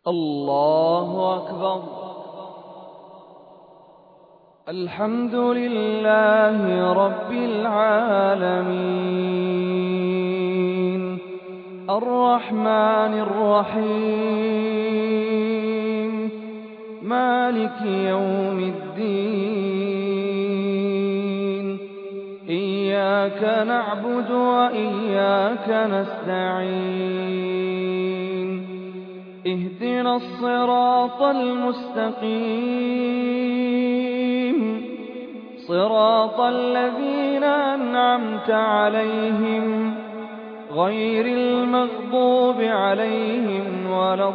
الله أكبر. الحمد لله رب العالمين الرحمن الرحيم مالك يوم الدين إياك نعبد وإياك نستعين اهدنا الصراط المستقيم صراط الذين أنعمت عليهم غير المغضوب عليهم ولا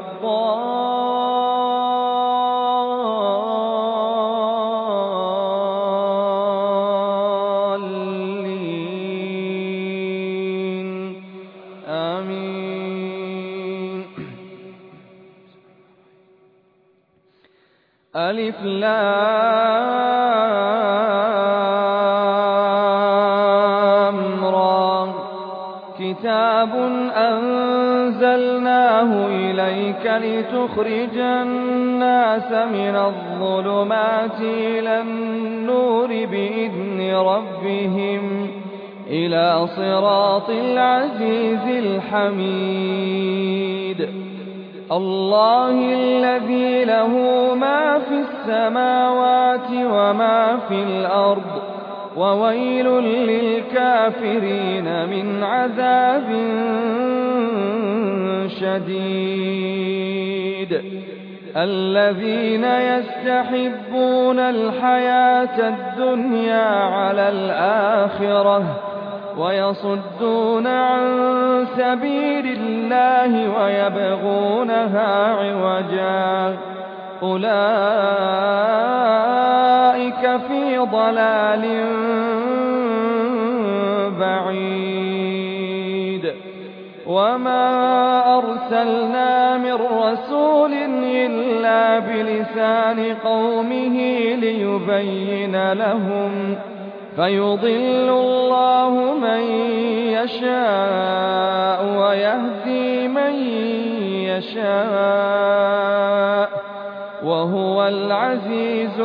الضالين آمين. ألف لام را كتاب أنزلناه إليك لتخرج الناس من الظلمات إلى النور بإذن ربهم إلى صراط العزيز الحميد. الله الذي له ما في السماوات وما في الأرض وويل للكافرين من عذاب شديد. الذين يستحبون الحياة الدنيا على الآخرة ويصدون عن سبيل الله ويبغونها عوجا أولئك في ضلال بعيد. وما أرسلنا من رسول إلا بلسان قومه ليبين لهم فيضل الله من يشاء ويهدي من يشاء وهو العزيز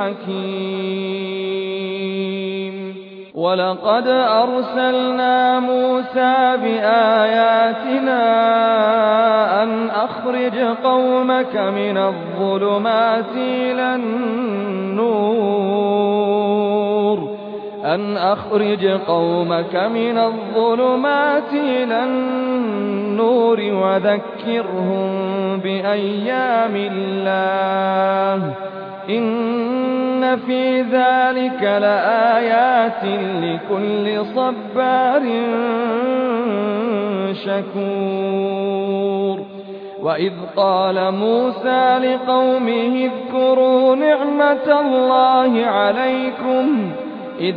الحكيم. ولقد أرسلنا موسى بآياتنا أن أخرج قومك من الظلمات إلى النور وذكرهم بأيام الله إن في ذلك لآيات لكل صبار شكور. وإذ قال موسى لقومه اذكروا نعمة الله عليكم إذ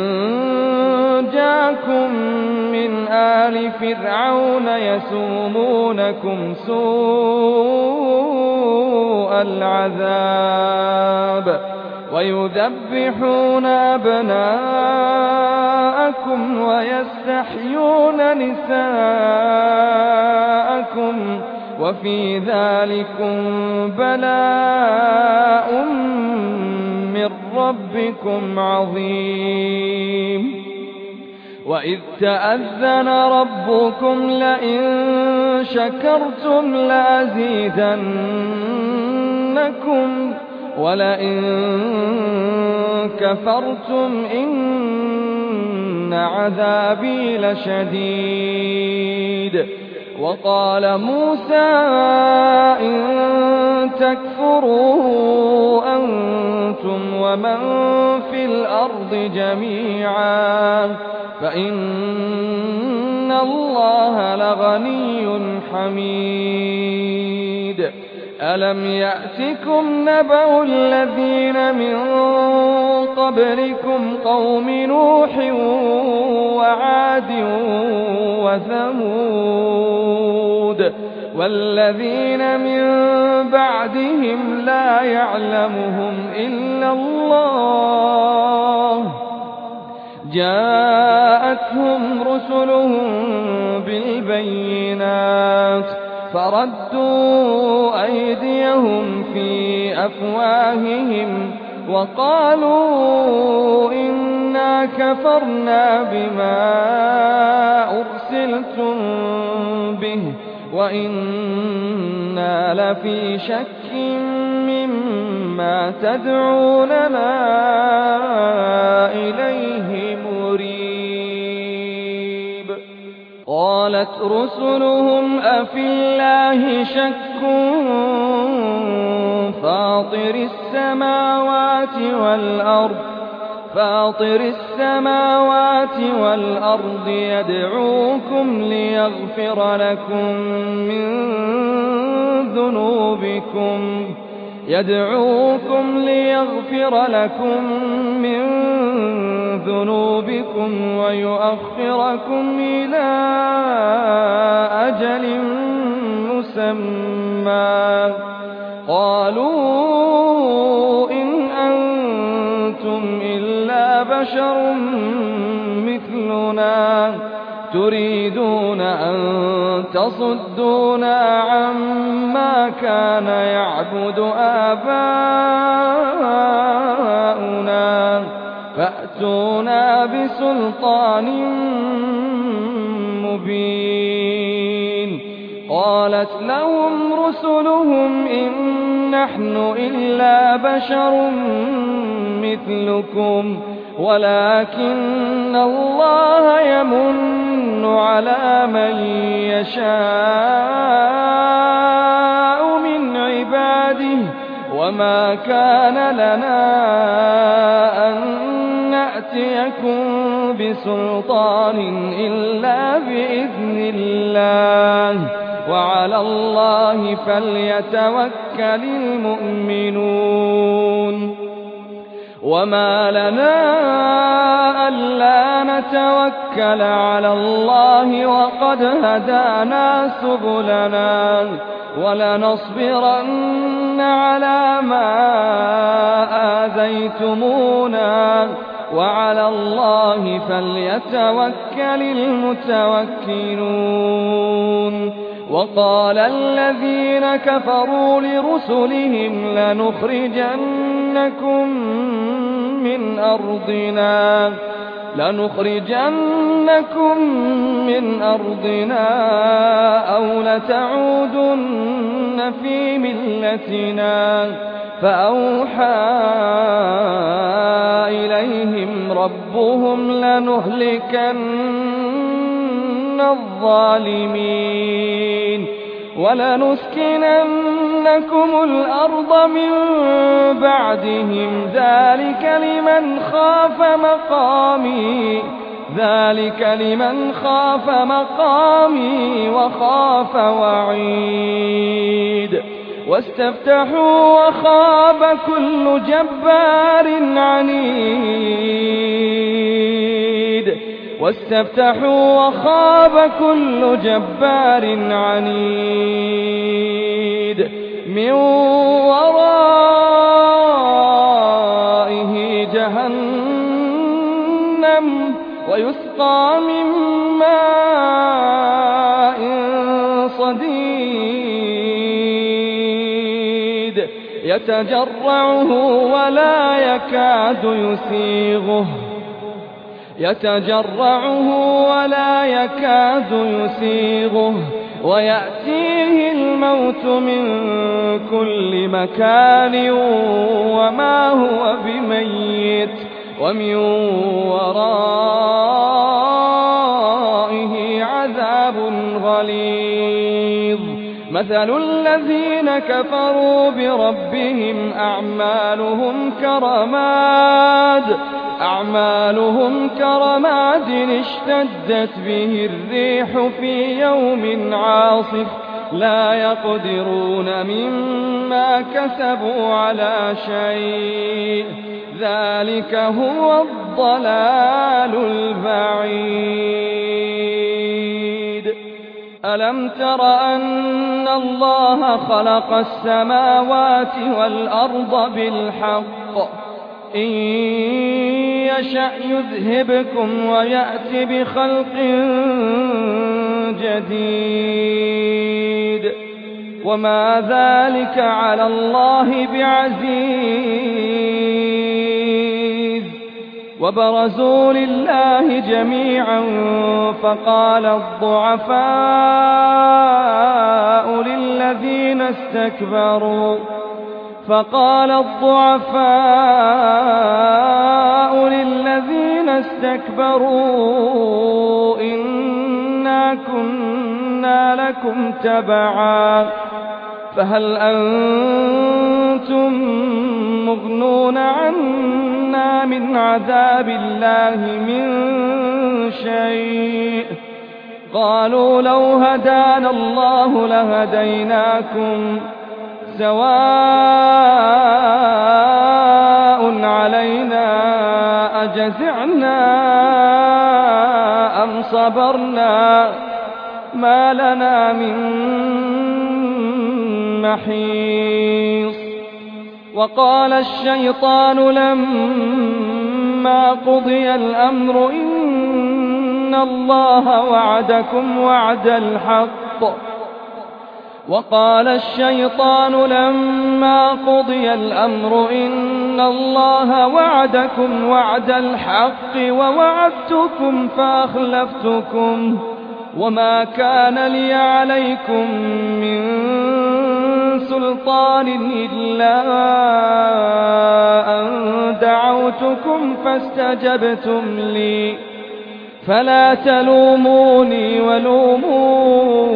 أنجاكم من آل فرعون يسومونكم سوء العذاب ويذبحون أبناءكم ويستحيون نساءكم وفي ذلكم بلاء من ربكم عظيم. وإذ تأذن ربكم لئن شكرتم لأزيدنكم ولئن كفرتم إن عذابي لشديد. وقال موسى إن تكفروا أنتم ومن في الأرض جميعا فإن الله لغني حميد. ألم يأتكم نبأ الذين من قبلكم قوم نوح وعاد وثمود والذين من بعدهم لا يعلمهم إلا الله جاءتهم رسلهم بالبينات فردوا أيديهم أفواههم وقالوا إنا كفرنا بما أرسلتم به وإنا لفي شك مما تدعوننا إليه مريب. قالت رسلهم أفي الله شك فاطر السماوات والأرض يدعوكم ليغفر لكم من ذنوبكم ويؤخركم إلى أجل مسمى. قالوا إن أنتم إلا بشر مثلنا تريدون أن تصدونا عما كان يعبد آباؤنا فأتونا بسلطان مبين. قالت لهم رسلهم إن نحن إلا بشر مثلكم ولكن الله يمن على من يشاء من عباده وما كان لنا أن نأتيكم بسلطان إلا بإذن الله وعلى الله فليتوكل المؤمنون. وما لنا ألا نتوكل على الله وقد هدانا سبلنا ولنصبرن على ما آذيتمونا وعلى الله فليتوكل المتوكلون. وقال الذين كفروا لرسلهم لنخرجنكم من أرضنا أو لتعودن في ملتنا فأوحى إليهم ربهم لنهلكن الظالمين ولنسكننكم الأرض من بعدهم ذلك لمن خاف مقامي وخاف وعيد. واستفتحوا وخاب كل جبار عنيد من ورائه جهنم ويسقى من ماء صديد يتجرعه ولا يكاد يسيغه ويأتيه الموت من كل مكان وما هو بميت ومن ورائه عذاب غليظ. مثل الذين كفروا بربهم أعمالهم كرماد اشتدت به الريح في يوم عاصف لا يقدرون مما كسبوا على شيء ذلك هو الضلال البعيد. ألم تر أن الله خلق السماوات والأرض بالحق إن يشأ يذهبكم ويأت بخلق جديد وما ذلك على الله بعزيز. وبرزوا لله جميعا فقال الضعفاء للذين استكبروا إنا كنا لكم تبعا فهل أنتم مغنون عنا من عذاب الله من شيء؟ قالوا لو هدانا الله لهديناكم سواء علينا أجزعنا أم صبرنا ما لنا من محيص. وقال الشيطان لما قضي الأمر إن الله وعدكم وعد الحق ووعدتكم فأخلفتكم وما كان لي عليكم من سلطان إلا أن دعوتكم فاستجبتم لي فلا تلوموني ولوموا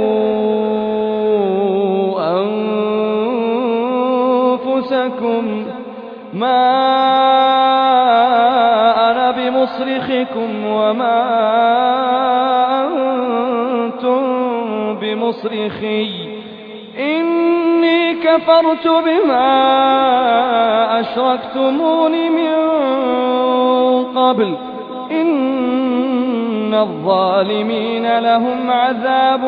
أنفسكم ما أنا بمصرخكم وما أنتم بمصرخي إني كفرت بما أشركتمون من قبل إن الظالمين لهم عذاب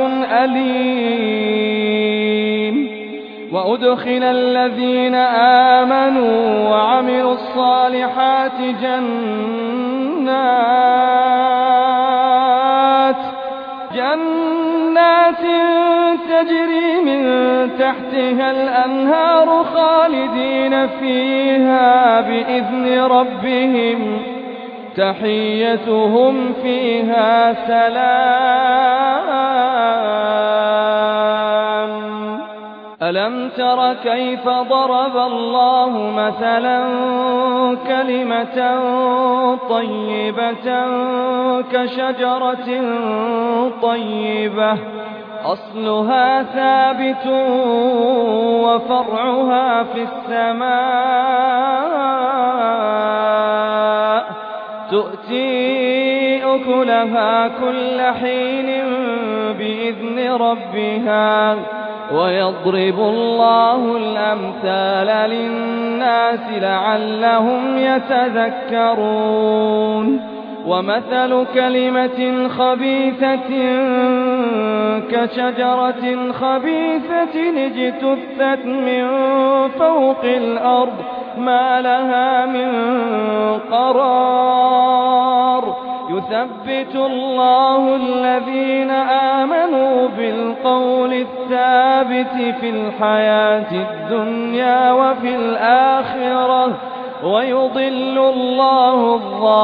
أليم. وأدخل الذين آمنوا وعملوا الصالحات جنات تجري من تحتها الأنهار خالدين فيها بإذن ربهم تحيتهم فيها سلام. ألم تر كيف ضرب الله مثلا كلمة طيبة كشجرة طيبة أصلها ثابت وفرعها في السماء تؤتي أكلها كل حين بإذن ربها ويضرب الله الأمثال للناس لعلهم يتذكرون. ومثل كلمة خبيثة كشجرة خبيثة اجتثت من فوق الأرض ما لها من قرار يثبت الله الذين آمنوا بالقول الثابت في الحياة الدنيا وفي الآخرة ويضل الله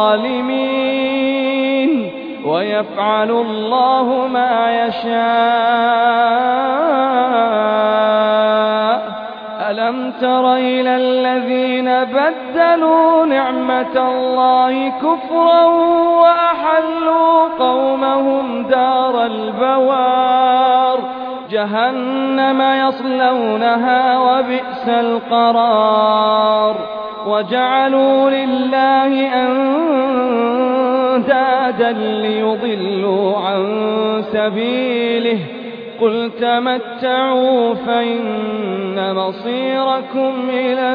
الظالمين ويفعل الله ما يشاء. ألم تر إلى الذين بدلوا نعمة الله كفرا وأحلوا قومهم دار البوار جهنم يصلونها وبئس القرار. وجعلوا لله أندادا ليضلوا عن سبيله قل تمتعوا فإن مصيركم إلى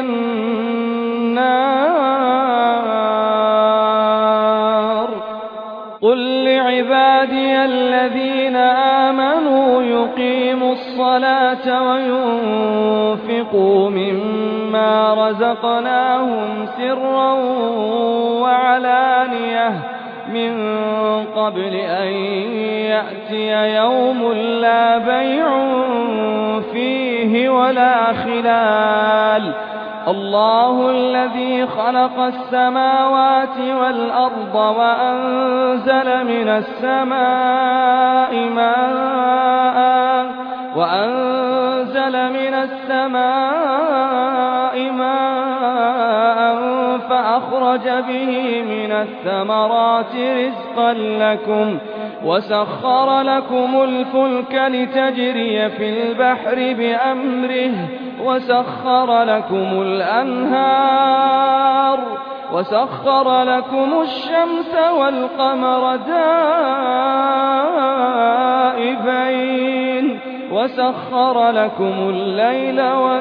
النار. قل لعبادي الذين آمنوا يقيموا الصلاة وينفقوا مما رزقناهم سرا وعلانية من قبل أن يأتي يوم لا بيع فيه ولا خلال الله الذي خلق السماوات والأرض وأنزل من السماء ماء فأخرج به من الثمرات رزقا لكم وسخر لكم الفلك لتجري في البحر بأمره وسخر لكم الأنهار وسخر لكم الشمس والقمر دائبين وسخر لكم الليل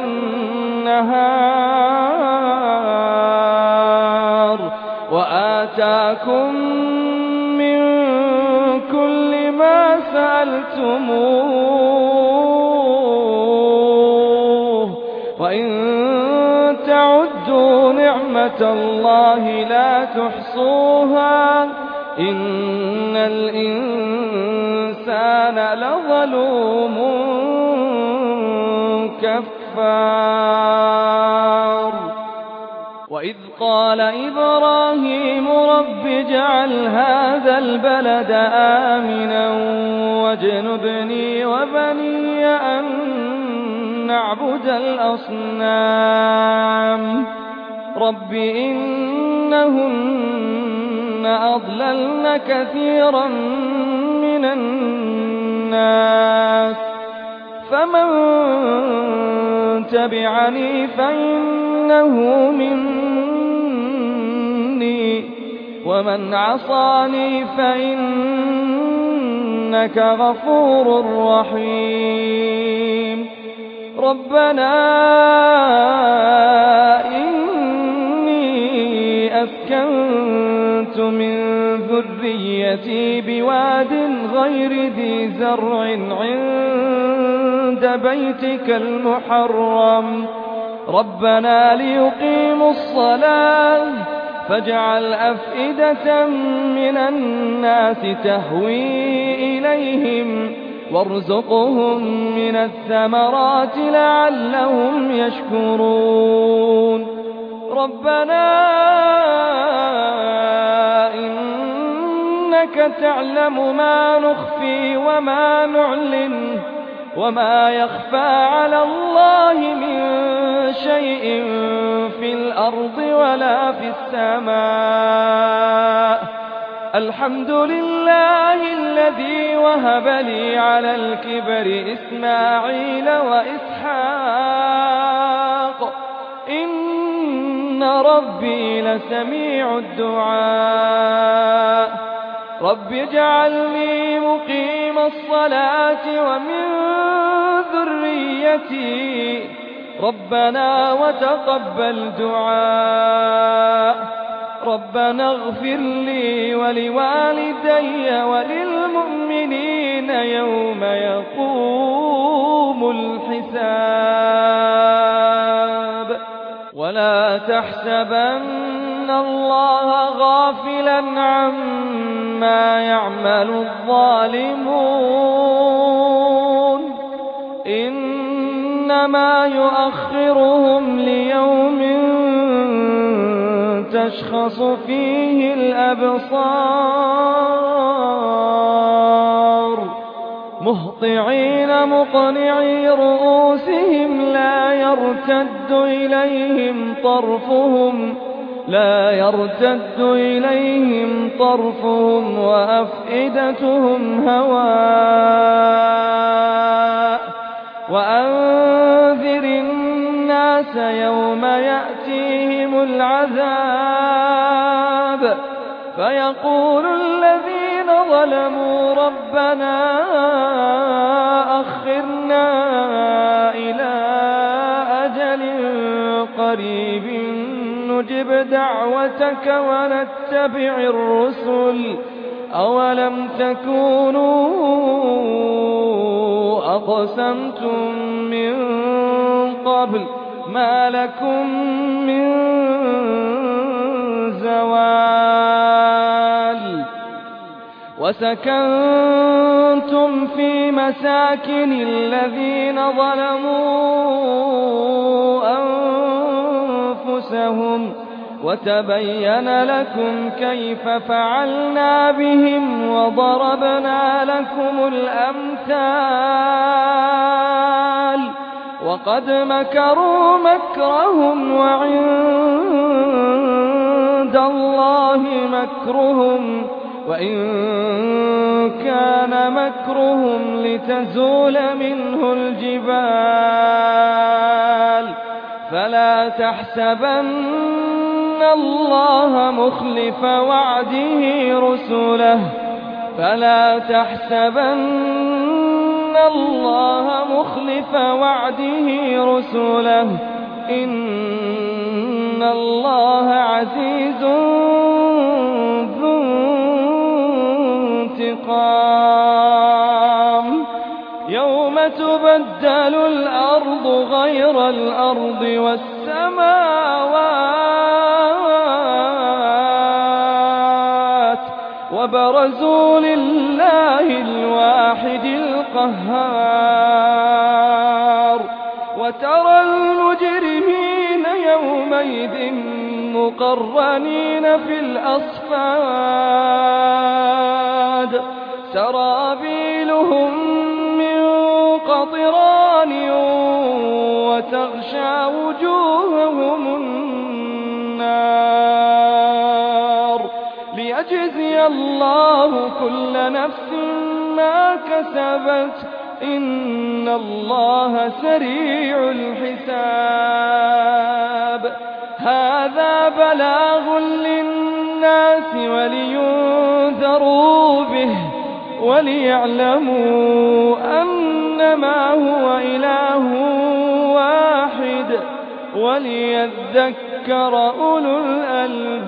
والنهار وآتاكم من كل ما سألتموه وإن تعدوا نعمة الله لا تحصوها إن الإنسان لظلوم كفار وإذ قال إبراهيم رب اجعل هذا البلد آمنا واجنبني وبني أن نعبد الأصنام رب إنهن أضللن كثيرا من الناس فمن تبعني فإنه مني ومن عصاني فإنك غفور رحيم ربنا إني أسكنت من ذريتي بواد غير ذي زرع عند بيتك المحرم ربنا ليقيموا الصلاة فاجعل أفئدة من الناس تهوي إليهم وارزقهم من الثمرات لعلهم يشكرون ربنا إنك تعلم ما نخفي وما نعلن وما يخفى على الله من شيء في الأرض ولا في السماء الحمد لله الذي وهب لي على الكبر إسماعيل وإسحاق إن ربي لسميع الدعاء رب اجعلني مقيم الصلاة ومن ذريتي ربنا وتقبل دعاء ربنا اغفر لي ولوالدي وللمؤمنين يوم يقوم الحساب ولا تحسبن الله غافلا عما يعمل الظالمون إنما يؤخرهم ليوم تشخص فيه الأبصار مهطعين مقنعي رؤوسهم لا يرتد إليهم طرفهم وأفئدتهم هواء وأنذر الناس يوم يأتيهم العذاب فيقول الذين ظلموا ربنا أخرنا إلى أجل قريب نجب دعوتك ونتبع الرسل أولم تكونوا أقسمتم من قبل ما لكم من زوال وسكنتم في مساكن الذين ظلموا أنفسهم وتبين لكم كيف فعلنا بهم وضربنا لكم الأمثال وقد مكروا مكرهم وعند الله مكرهم وإن كان مكرهم لتزول منه الجبال فلا تحسبن الله مخلف وعده رسله إن الله عزيز ذو انتقام يوم تبدل الأرض غير الأرض والسماوات وبرزوا لله الواحد القهار وترى المجرمين يومئذ مقرنين في الأصفاد سرابيلهم من قطران وتغشى وجوههم النار ليجزي الله كل نفس ما كسبت إن الله سريع الحساب هذا بلاغ للناس ولينذروا به وليعلموا أنما هو إله واحد وليذكر أولو الألباب